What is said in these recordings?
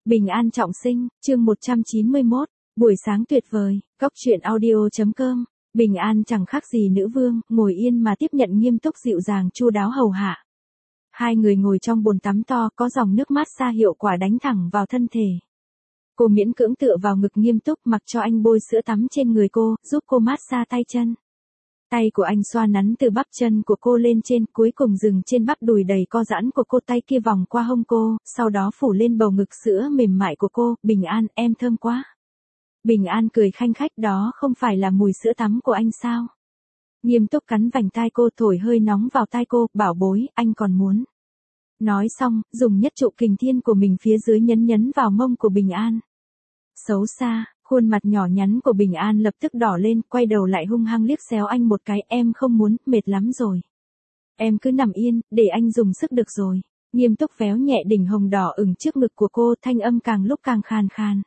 Bình an trọng sinh, chương 191, buổi sáng tuyệt vời, Cốc truyện audio.com, Bình an chẳng khác gì nữ vương, ngồi yên mà tiếp nhận nghiêm túc dịu dàng chu đáo hầu hạ. Hai người ngồi trong bồn tắm to có dòng nước mát xa hiệu quả đánh thẳng vào thân thể. Cô miễn cưỡng tựa vào ngực nghiêm túc mặc cho anh bôi sữa tắm trên người cô, giúp cô mát xa tay chân. Tay của anh xoa nắn từ bắp chân của cô lên trên, cuối cùng dừng trên bắp đùi đầy co giãn của cô, tay kia vòng qua hông cô, sau đó phủ lên bầu ngực sữa mềm mại của cô. Bình an, em thơm quá. Bình an cười khanh khách, đó không phải là mùi sữa tắm của anh sao? Nghiêm túc cắn vành tai cô, thổi hơi nóng vào tai cô, bảo bối, anh còn muốn. Nói xong, dùng nhất trụ kình thiên của mình phía dưới nhấn vào mông của Bình an. Xấu xa. Khuôn mặt nhỏ nhắn của Bình an lập tức đỏ lên, quay đầu lại hung hăng liếc xéo anh một cái, em không muốn, mệt lắm rồi. Em cứ nằm yên, để anh dùng sức được rồi. Nghiêm túc véo nhẹ đỉnh hồng đỏ ửng trước ngực của cô, thanh âm càng lúc càng khàn khàn.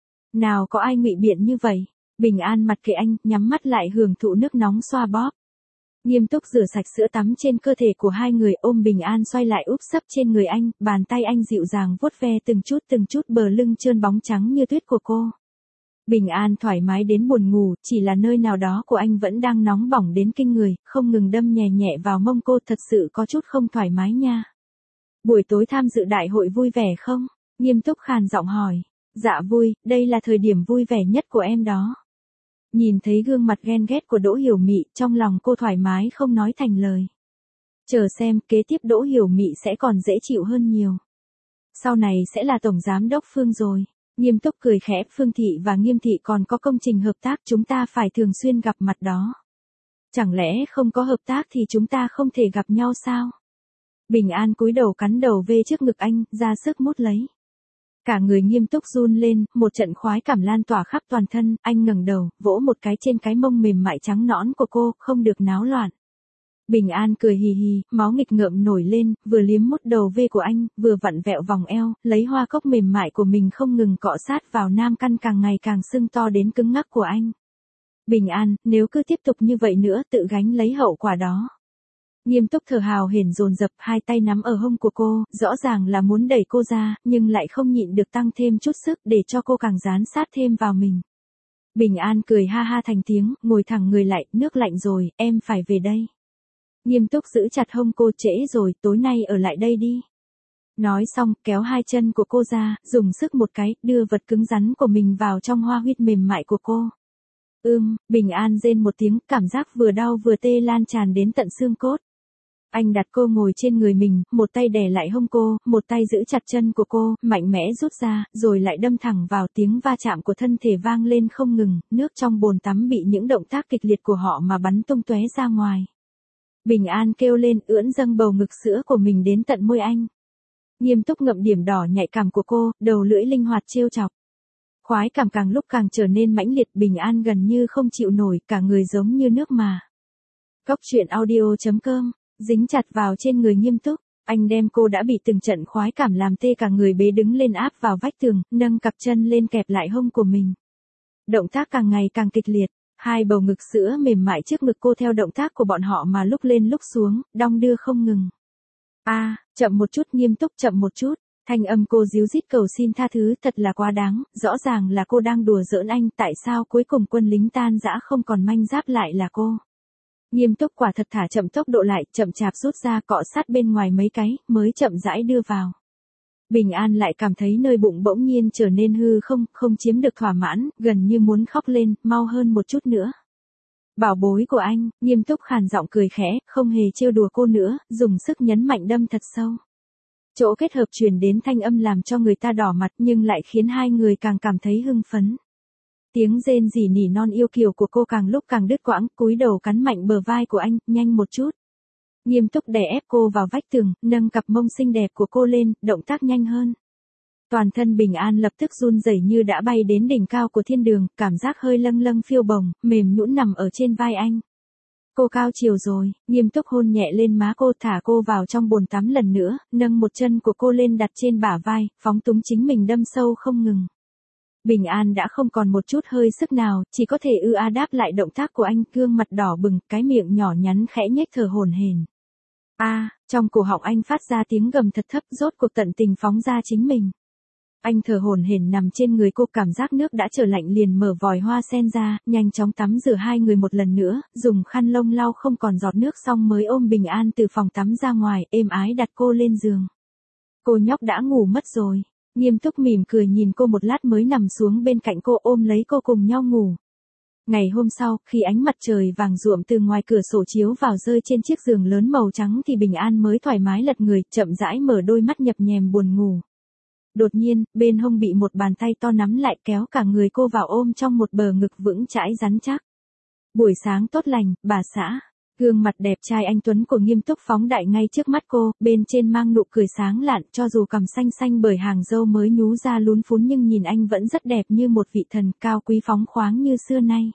Nào có ai ngụy biện như vậy. Bình an mặt kệ anh, nhắm mắt lại hưởng thụ nước nóng xoa bóp. Nghiêm túc rửa sạch sữa tắm trên cơ thể của hai người, ôm Bình an xoay lại úp sấp trên người anh, bàn tay anh dịu dàng vuốt ve từng chút bờ lưng trơn bóng trắng như tuyết của cô. Bình an thoải mái đến buồn ngủ, chỉ là nơi nào đó của anh vẫn đang nóng bỏng đến kinh người, không ngừng đâm nhẹ nhẹ vào mông cô, thật sự có chút không thoải mái nha. Buổi tối tham dự đại hội vui vẻ không? Nghiêm túc khàn giọng hỏi. Dạ vui, đây là thời điểm vui vẻ nhất của em đó. Nhìn thấy gương mặt ghen ghét của Đỗ Hiểu Mị, trong lòng cô thoải mái không nói thành lời. Chờ xem, kế tiếp Đỗ Hiểu Mị sẽ còn dễ chịu hơn nhiều. Sau này sẽ là tổng giám đốc Phương rồi. Nghiêm túc cười khẽ, Phương Thị và Nghiêm Thị còn có công trình hợp tác, chúng ta phải thường xuyên gặp mặt đó. Chẳng lẽ không có hợp tác thì chúng ta không thể gặp nhau sao? Bình an cúi đầu cắn đầu về trước ngực anh, ra sức mút lấy. Cả người nghiêm túc run lên, một trận khoái cảm lan tỏa khắp toàn thân, anh ngẩng đầu, vỗ một cái trên cái mông mềm mại trắng nõn của cô, không được náo loạn. Bình an cười hì hì, máu nghịch ngợm nổi lên, vừa liếm mút đầu vê của anh, vừa vặn vẹo vòng eo, lấy hoa cốc mềm mại của mình không ngừng cọ sát vào nam căn càng ngày càng sưng to đến cứng ngắc của anh. Bình an, nếu cứ tiếp tục như vậy nữa tự gánh lấy hậu quả đó. Nghiêm túc thở hào hển dồn dập, hai tay nắm ở hông của cô, rõ ràng là muốn đẩy cô ra, nhưng lại không nhịn được tăng thêm chút sức để cho cô càng dán sát thêm vào mình. Bình an cười ha ha thành tiếng, ngồi thẳng người lại, nước lạnh rồi, em phải về đây. Nghiêm túc giữ chặt hông cô, trễ rồi, tối nay ở lại đây đi. Nói xong, kéo hai chân của cô ra, dùng sức một cái, đưa vật cứng rắn của mình vào trong hoa huyết mềm mại của cô. Bình an rên một tiếng, cảm giác vừa đau vừa tê lan tràn đến tận xương cốt. Anh đặt cô ngồi trên người mình, một tay đè lại hông cô, một tay giữ chặt chân của cô, mạnh mẽ rút ra, rồi lại đâm thẳng vào, tiếng va chạm của thân thể vang lên không ngừng, nước trong bồn tắm bị những động tác kịch liệt của họ mà bắn tung tóe ra ngoài. Bình an kêu lên, ưỡn dâng bầu ngực sữa của mình đến tận môi anh. Nghiêm túc ngậm điểm đỏ nhạy cảm của cô, đầu lưỡi linh hoạt trêu chọc. Khoái cảm càng lúc càng trở nên mãnh liệt, Bình an gần như không chịu nổi, cả người giống như nước mà. Cốc truyện audio.com, dính chặt vào trên người nghiêm túc, anh đem cô đã bị từng trận khoái cảm làm tê cả người bế đứng lên áp vào vách tường, nâng cặp chân lên kẹp lại hông của mình. Động tác càng ngày càng kịch liệt. Hai bầu ngực sữa mềm mại trước ngực cô theo động tác của bọn họ mà lúc lên lúc xuống, đong đưa không ngừng. Chậm một chút, nghiêm túc, chậm một chút. Thanh âm cô díu dít cầu xin tha thứ, thật là quá đáng, rõ ràng là cô đang đùa giỡn anh, tại sao cuối cùng quân lính tan rã không còn manh giáp lại là cô. Nghiêm túc quả thật thả chậm tốc độ lại, chậm chạp rút ra, cọ sát bên ngoài mấy cái, mới chậm rãi đưa vào. Bình an lại cảm thấy nơi bụng bỗng nhiên trở nên hư không chiếm được thỏa mãn, gần như muốn khóc lên, mau hơn một chút nữa. Bảo bối của anh, nghiêm túc khàn giọng cười khẽ, không hề trêu đùa cô nữa, dùng sức nhấn mạnh đâm thật sâu. Chỗ kết hợp truyền đến thanh âm làm cho người ta đỏ mặt nhưng lại khiến hai người càng cảm thấy hưng phấn. Tiếng rên rỉ nỉ non yêu kiều của cô càng lúc càng đứt quãng, cúi đầu cắn mạnh bờ vai của anh, nhanh một chút. Nghiêm túc đè ép cô vào vách tường, nâng cặp mông xinh đẹp của cô lên, động tác nhanh hơn. Toàn thân Bình an lập tức run rẩy như đã bay đến đỉnh cao của thiên đường, cảm giác hơi lâng lâng phiêu bồng, mềm nhũn nằm ở trên vai anh. Cô cao chiều rồi, nghiêm túc hôn nhẹ lên má cô, thả cô vào trong bồn tắm lần nữa, nâng một chân của cô lên đặt trên bả vai, phóng túng chính mình đâm sâu không ngừng. Bình an đã không còn một chút hơi sức nào, chỉ có thể đáp lại động tác của anh, gương mặt đỏ bừng, cái miệng nhỏ nhắn khẽ nhếch thở hổn hển. Trong cổ họng anh phát ra tiếng gầm thật thấp, rốt cuộc tận tình phóng ra chính mình. Anh thở hổn hển nằm trên người cô, cảm giác nước đã trở lạnh liền mở vòi hoa sen ra, nhanh chóng tắm rửa hai người một lần nữa, dùng khăn lông lau không còn giọt nước xong mới ôm Bình An từ phòng tắm ra ngoài, êm ái đặt cô lên giường. Cô nhóc đã ngủ mất rồi. Nghiêm Túc mỉm cười nhìn cô một lát mới nằm xuống bên cạnh cô, ôm lấy cô cùng nhau ngủ. Ngày hôm sau, khi ánh mặt trời vàng ruộm từ ngoài cửa sổ chiếu vào rơi trên chiếc giường lớn màu trắng thì Bình An mới thoải mái lật người, chậm rãi mở đôi mắt nhập nhèm buồn ngủ. Đột nhiên, bên hông bị một bàn tay to nắm lại, kéo cả người cô vào ôm trong một bờ ngực vững chãi rắn chắc. Buổi sáng tốt lành, bà xã. Gương mặt đẹp trai anh tuấn của Nghiêm Túc phóng đại ngay trước mắt cô, bên trên mang nụ cười sáng lạn, cho dù cằm xanh xanh bởi hàng râu mới nhú ra lún phún nhưng nhìn anh vẫn rất đẹp như một vị thần, cao quý phóng khoáng như xưa nay.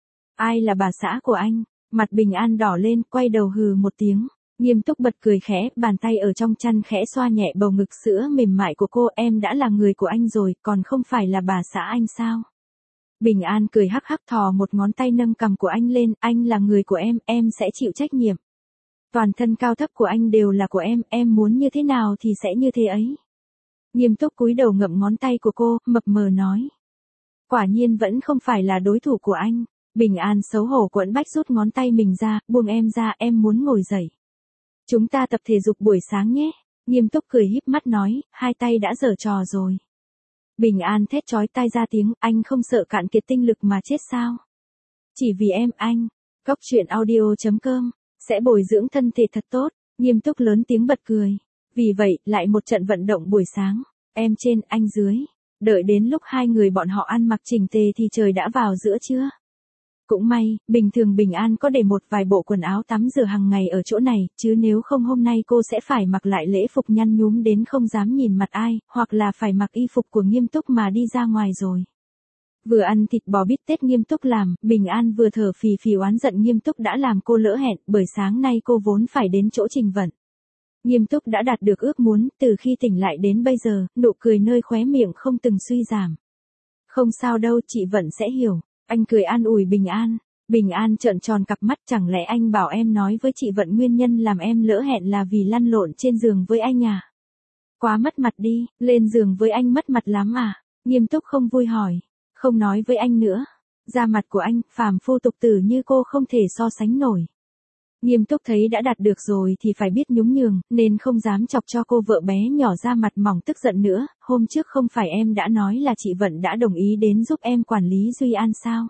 Ai là bà xã của anh? Mặt Bình An đỏ lên, quay đầu hừ một tiếng. Nghiêm Túc bật cười khẽ, bàn tay ở trong chăn khẽ xoa nhẹ bầu ngực sữa mềm mại của cô. Em đã là người của anh rồi, còn không phải là bà xã anh sao? Bình An cười hắc hắc thò một ngón tay nâng cằm của anh lên, anh là người của em sẽ chịu trách nhiệm. Toàn thân cao thấp của anh đều là của em muốn như thế nào thì sẽ như thế ấy. Nghiêm Túc cúi đầu ngậm ngón tay của cô, mập mờ nói. Quả nhiên vẫn không phải là đối thủ của anh. Bình An xấu hổ quẫn bách rút ngón tay mình ra, buông em ra, em muốn ngồi dậy. Chúng ta tập thể dục buổi sáng nhé. Nghiêm Túc cười híp mắt nói, hai tay đã giở trò rồi. Bình An thét chói tai ra tiếng, anh không sợ cạn kiệt tinh lực mà chết sao? Chỉ vì em, anh. Góc truyện audio.com sẽ bồi dưỡng thân thể thật tốt. Nghiêm Túc lớn tiếng bật cười. Vì vậy, lại một trận vận động buổi sáng. Em trên, anh dưới. Đợi đến lúc hai người bọn họ ăn mặc chỉnh tề thì trời đã vào giữa trưa. Cũng may, bình thường Bình An có để một vài bộ quần áo tắm rửa hàng ngày ở chỗ này, chứ nếu không hôm nay cô sẽ phải mặc lại lễ phục nhăn nhúm đến không dám nhìn mặt ai, hoặc là phải mặc y phục của Nghiêm Túc mà đi ra ngoài rồi. Vừa ăn thịt bò bít tết Nghiêm Túc làm, Bình An vừa thở phì phì oán giận Nghiêm Túc đã làm cô lỡ hẹn, bởi sáng nay cô vốn phải đến chỗ Trình Vận. Nghiêm Túc đã đạt được ước muốn, từ khi tỉnh lại đến bây giờ, nụ cười nơi khóe miệng không từng suy giảm. Không sao đâu, chị Vận sẽ hiểu. Anh cười an ủi Bình An. Bình An trợn tròn cặp mắt, chẳng lẽ anh bảo em nói với chị Vận nguyên nhân làm em lỡ hẹn là vì lăn lộn trên giường với anh à? Quá mất mặt đi, lên giường với anh mất mặt lắm à? Nghiêm Túc không vui hỏi. Không nói với anh nữa. Da mặt của anh, phàm phu tục tử như cô không thể so sánh nổi. Nghiêm Túc thấy đã đạt được rồi thì phải biết nhún nhường, nên không dám chọc cho cô vợ bé nhỏ da mặt mỏng tức giận nữa. Hôm trước không phải em đã nói là chị Vận đã đồng ý đến giúp em quản lý Duy An sao?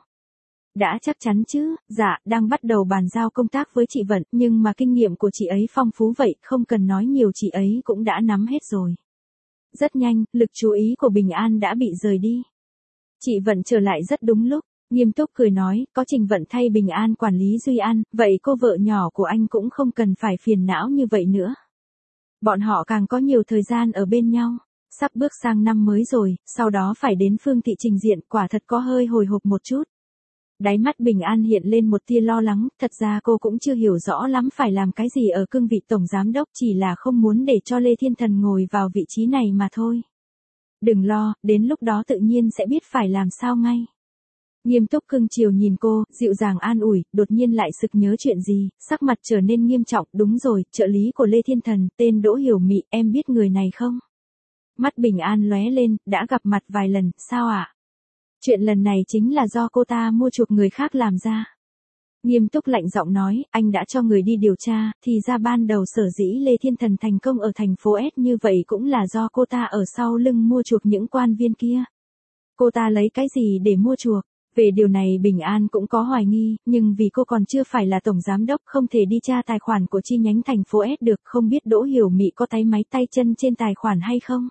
Đã chắc chắn chứ, dạ, đang bắt đầu bàn giao công tác với chị Vận, nhưng mà kinh nghiệm của chị ấy phong phú vậy, không cần nói nhiều chị ấy cũng đã nắm hết rồi. Rất nhanh, lực chú ý của Bình An đã bị rời đi. Chị Vận trở lại rất đúng lúc. Nghiêm Túc cười nói, có Trình Vận thay Bình An quản lý Duy An, vậy cô vợ nhỏ của anh cũng không cần phải phiền não như vậy nữa. Bọn họ càng có nhiều thời gian ở bên nhau. Sắp bước sang năm mới rồi, sau đó phải đến Phương Thị trình diện, quả thật có hơi hồi hộp một chút. Đáy mắt Bình An hiện lên một tia lo lắng, thật ra cô cũng chưa hiểu rõ lắm phải làm cái gì ở cương vị tổng giám đốc, chỉ là không muốn để cho Lê Thiên Thần ngồi vào vị trí này mà thôi. Đừng lo, đến lúc đó tự nhiên sẽ biết phải làm sao ngay. Nghiêm Túc cưng chiều nhìn cô, dịu dàng an ủi, đột nhiên lại sực nhớ chuyện gì, sắc mặt trở nên nghiêm trọng, đúng rồi, trợ lý của Lê Thiên Thần, tên Đỗ Hiểu Mị, em biết người này không? Mắt Bình An lóe lên, đã gặp mặt vài lần, sao ạ? Chuyện lần này chính là do cô ta mua chuộc người khác làm ra. Nghiêm Túc lạnh giọng nói, anh đã cho người đi điều tra, thì ra ban đầu sở dĩ Lê Thiên Thần thành công ở thành phố S như vậy cũng là do cô ta ở sau lưng mua chuộc những quan viên kia. Cô ta lấy cái gì để mua chuộc? Về điều này Bình An cũng có hoài nghi, nhưng vì cô còn chưa phải là tổng giám đốc không thể đi tra tài khoản của chi nhánh thành phố S được, không biết Đỗ Hiểu Mị có tay máy tay chân trên tài khoản hay không.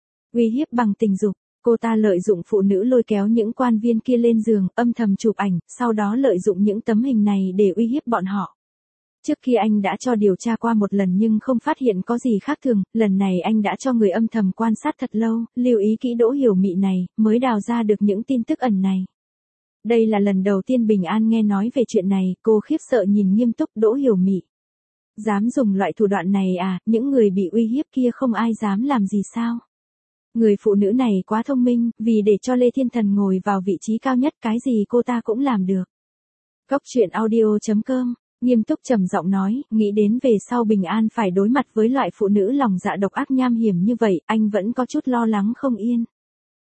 Uy hiếp bằng tình dục, cô ta lợi dụng phụ nữ lôi kéo những quan viên kia lên giường, âm thầm chụp ảnh, sau đó lợi dụng những tấm hình này để uy hiếp bọn họ. Trước khi anh đã cho điều tra qua một lần nhưng không phát hiện có gì khác thường, lần này anh đã cho người âm thầm quan sát thật lâu, lưu ý kỹ Đỗ Hiểu Mị này, mới đào ra được những tin tức ẩn này. Đây là lần đầu tiên Bình An nghe nói về chuyện này, cô khiếp sợ nhìn Nghiêm Túc. Đỗ Hiểu Mị. Dám dùng loại thủ đoạn này à, những người bị uy hiếp kia không ai dám làm gì sao? Người phụ nữ này quá thông minh, vì để cho Lê Thiên Thần ngồi vào vị trí cao nhất cái gì cô ta cũng làm được. Góc truyện audio.com, Nghiêm Túc trầm giọng nói, nghĩ đến về sau Bình An phải đối mặt với loại phụ nữ lòng dạ độc ác nham hiểm như vậy, anh vẫn có chút lo lắng không yên.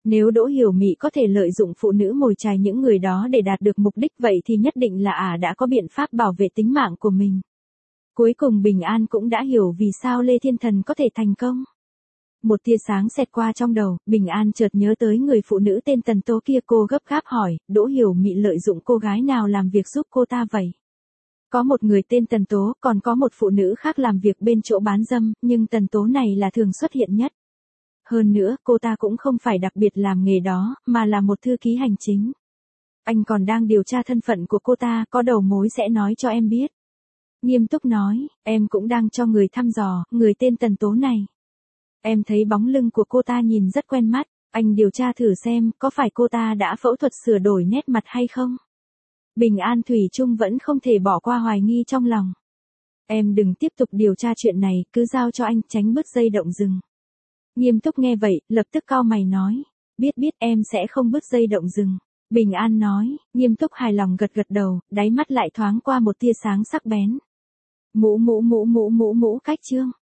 Nếu Đỗ Hiểu Mị có thể lợi dụng phụ nữ mồi chài những người đó để đạt được mục đích vậy thì nhất định là đã có biện pháp bảo vệ tính mạng của mình. Cuối cùng Bình An cũng đã hiểu vì sao Lê Thiên Thần có thể thành công. Một tia sáng xẹt qua trong đầu, Bình An chợt nhớ tới người phụ nữ tên Tần Tố kia. Cô gấp gáp hỏi, Đỗ Hiểu Mị lợi dụng cô gái nào làm việc giúp cô ta vậy? Có một người tên Tần Tố, còn có một phụ nữ khác làm việc bên chỗ bán dâm, nhưng Tần Tố này là thường xuất hiện nhất. Hơn nữa, cô ta cũng không phải đặc biệt làm nghề đó, mà là một thư ký hành chính. Anh còn đang điều tra thân phận của cô ta, có đầu mối sẽ nói cho em biết. Nghiêm túc nói, em cũng đang cho người thăm dò, người tên Tần Tố này. Em thấy bóng lưng của cô ta nhìn rất quen mắt, anh điều tra thử xem, có phải cô ta đã phẫu thuật sửa đổi nét mặt hay không? Bình An thủy chung vẫn không thể bỏ qua hoài nghi trong lòng. Em đừng tiếp tục điều tra chuyện này, cứ giao cho anh, tránh bứt dây động rừng. Nghiêm túc nghe vậy, lập tức cau mày nói, biết em sẽ không bứt dây động rừng. Bình An nói, Nghiêm túc hài lòng gật gật đầu, đáy mắt lại thoáng qua một tia sáng sắc bén. Mũ cách chương.